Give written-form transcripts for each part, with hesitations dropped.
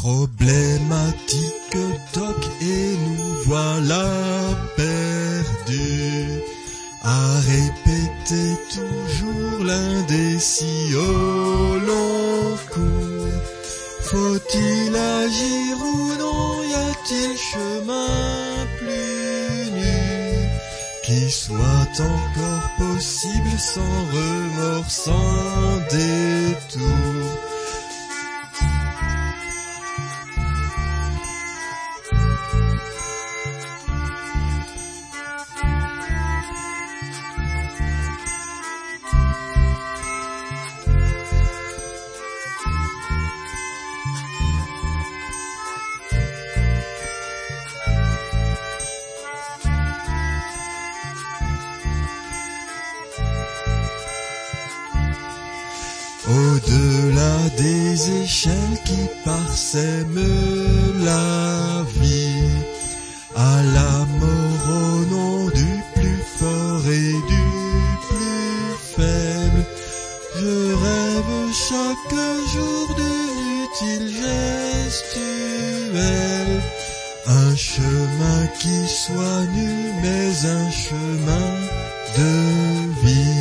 Problématique toc et nous voilà perdus à répéter toujours l'indécis au long cours. Faut-il agir ou non? Y a-t-il chemin plus nu qui soit encore possible sans remords, sans détour? Au-delà des échelles qui parsèment la vie, à la mort au nom du plus fort et du plus faible, je rêve chaque jour d'inutile gestuelle, un chemin qui soit nu mais un chemin de vie.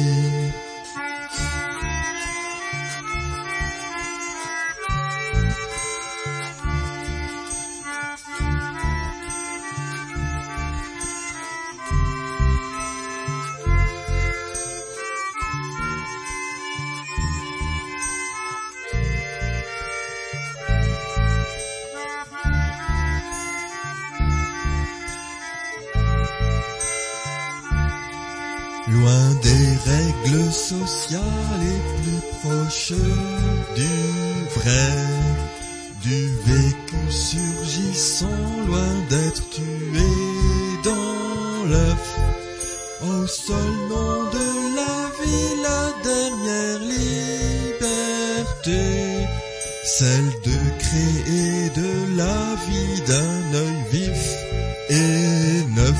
Loin des règles sociales et plus proches du vrai, du vécu surgissant, loin d'être tué dans l'œuf. Au seul nom de la vie, la dernière liberté, celle de créer de la vie d'un œil vif et neuf.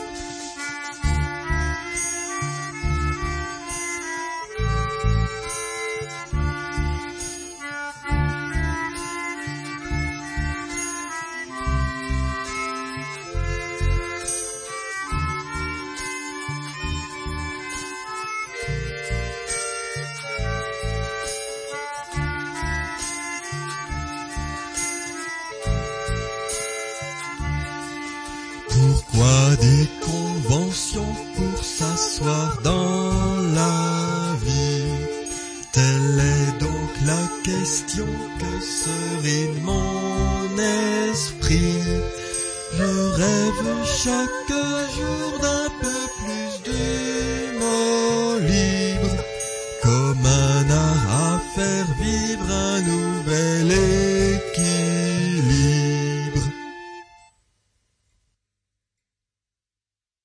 Pourquoi des conventions pour s'asseoir dans la vie? Telle est donc la question que serine mon esprit. Je rêve chaque jour d'un peu plus d'humour libre, comme un art à faire vivre un nouvel